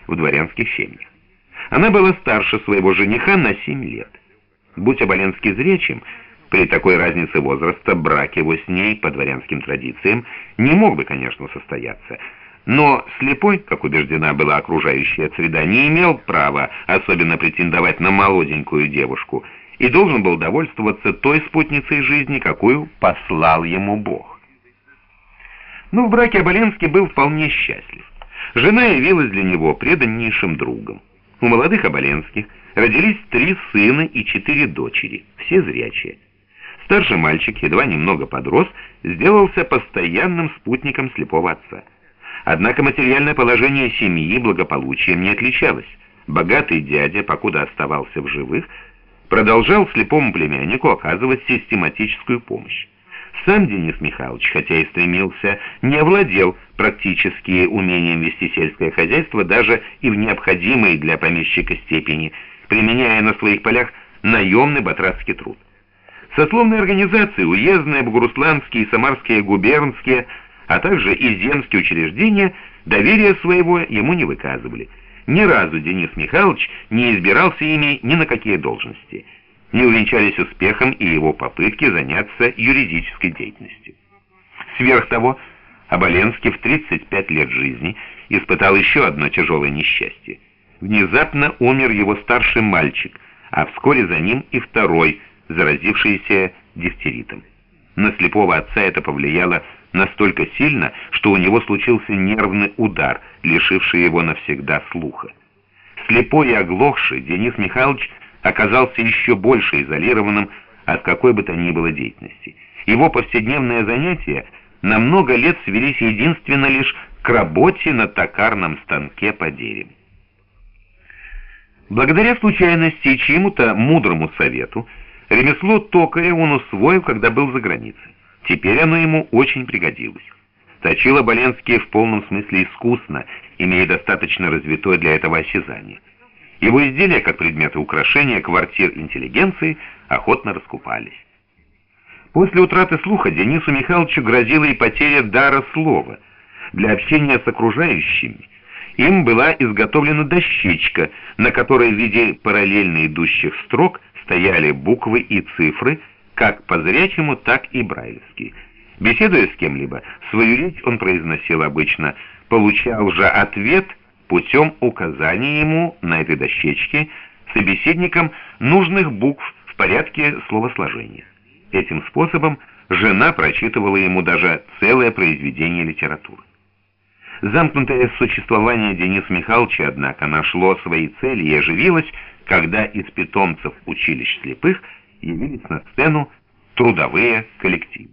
в дворянских семьях. Она была старше своего жениха на 7 лет. Будь Оболенский зрячим, при такой разнице возраста брак его с ней по дворянским традициям не мог бы, конечно, состояться. Но слепой, как убеждена была окружающая среда, не имел права особенно претендовать на молоденькую девушку и должен был довольствоваться той спутницей жизни, какую послал ему Бог. Но в браке Оболенский был вполне счастлив. Жена явилась для него преданнейшим другом. У молодых Оболенских родились 3 сына и 4 дочери, все зрячие. Старший мальчик, едва немного подрос, сделался постоянным спутником слепого отца. Однако материальное положение семьи благополучием не отличалось. Богатый дядя, покуда оставался в живых, продолжал слепому племяннику оказывать систематическую помощь. Сам Денис Михайлович, хотя и стремился, не овладел практически умением вести сельское хозяйство даже и в необходимой для помещика степени, применяя на своих полях наемный батрацкий труд. Сословные организации, уездные, бугурусланские, самарские, губернские, а также и земские учреждения доверия своего ему не выказывали. Ни разу Денис Михайлович не избирался ими ни на какие должности. Не увенчались успехом и его попытки заняться юридической деятельностью. Сверх того, Оболенский в 35 лет жизни испытал еще одно тяжелое несчастье. Внезапно умер его старший мальчик, а вскоре за ним и второй, заразившийся дифтеритом. На слепого отца это повлияло настолько сильно, что у него случился нервный удар, лишивший его навсегда слуха. Слепой и оглохший Денис Михайлович оказался еще больше изолированным от какой бы то ни было деятельности. Его повседневные занятия на много лет свелись единственно лишь к работе на токарном станке по дереву. Благодаря случайности и чьему-то мудрому совету, ремесло токаря он усвоил, когда был за границей. Теперь оно ему очень пригодилось. Точил Оболенский в полном смысле искусно, имея достаточно развитое для этого осязание. Его изделия, как предметы украшения квартир интеллигенции, охотно раскупались. После утраты слуха Денису Михайловичу грозила и потеря дара слова. Для общения с окружающими им была изготовлена дощечка, на которой в виде параллельно идущих строк стояли буквы и цифры, как по зрячему, так и брайлевские. Беседуя с кем-либо, свою речь он произносил обычно, получал же ответ путем указания ему на этой дощечке собеседником нужных букв в порядке словосложения. Этим способом жена прочитывала ему даже целое произведение литературы. Замкнутое существование Дениса Михайловича, однако, нашло свои цели и оживилось, когда из питомцев училищ слепых явились на сцену трудовые коллективы.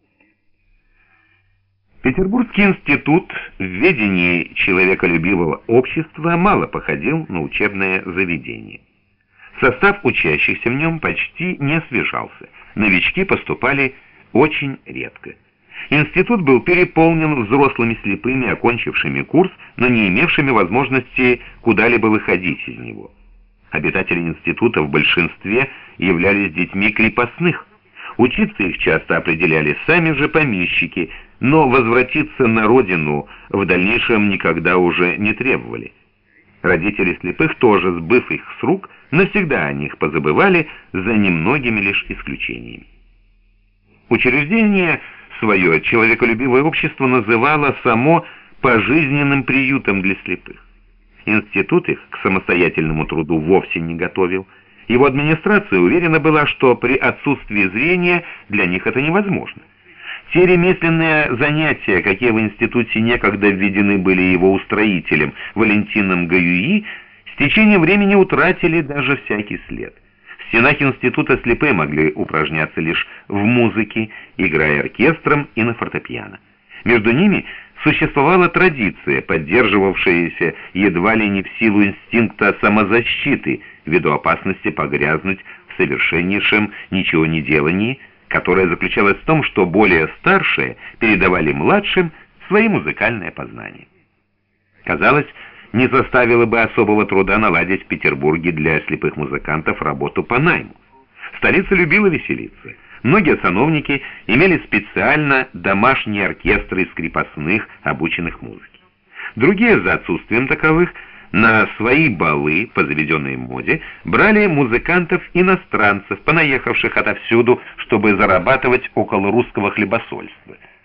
Петербургский институт в ведении человеколюбивого общества мало походил на учебное заведение. Состав учащихся в нем почти не освежался, новички поступали очень редко. Институт был переполнен взрослыми слепыми, окончившими курс, но не имевшими возможности куда-либо выходить из него. Обитатели института в большинстве являлись детьми крепостных. Учиться их часто определяли сами же помещики, но возвратиться на родину в дальнейшем никогда уже не требовали. Родители слепых тоже, сбыв их с рук, навсегда о них позабывали, за немногими лишь исключениями. Учреждение свое человеколюбивое общество называло само пожизненным приютом для слепых. Институт их к самостоятельному труду вовсе не готовил. Его администрация уверена была, что при отсутствии зрения для них это невозможно. Те ремесленные занятия, какие в институте некогда введены были его устроителем Валентином Гаюи, с течением времени утратили даже всякий след. В стенах института слепые могли упражняться лишь в музыке, играя оркестром и на фортепиано. Между ними существовала традиция, поддерживавшаяся едва ли не в силу инстинкта самозащиты, ввиду опасности погрязнуть в совершеннейшем ничегонеделании, которая заключалась в том, что более старшие передавали младшим свои музыкальные познания. Казалось, не составило бы особого труда наладить в Петербурге для слепых музыкантов работу по найму. Столица любила веселиться. Многие сановники имели специально домашние оркестры из крепостных, обученных музыке. Другие, за отсутствием таковых, на свои балы по заведенной моде брали музыкантов-иностранцев, понаехавших отовсюду, чтобы зарабатывать около русского хлебосольства.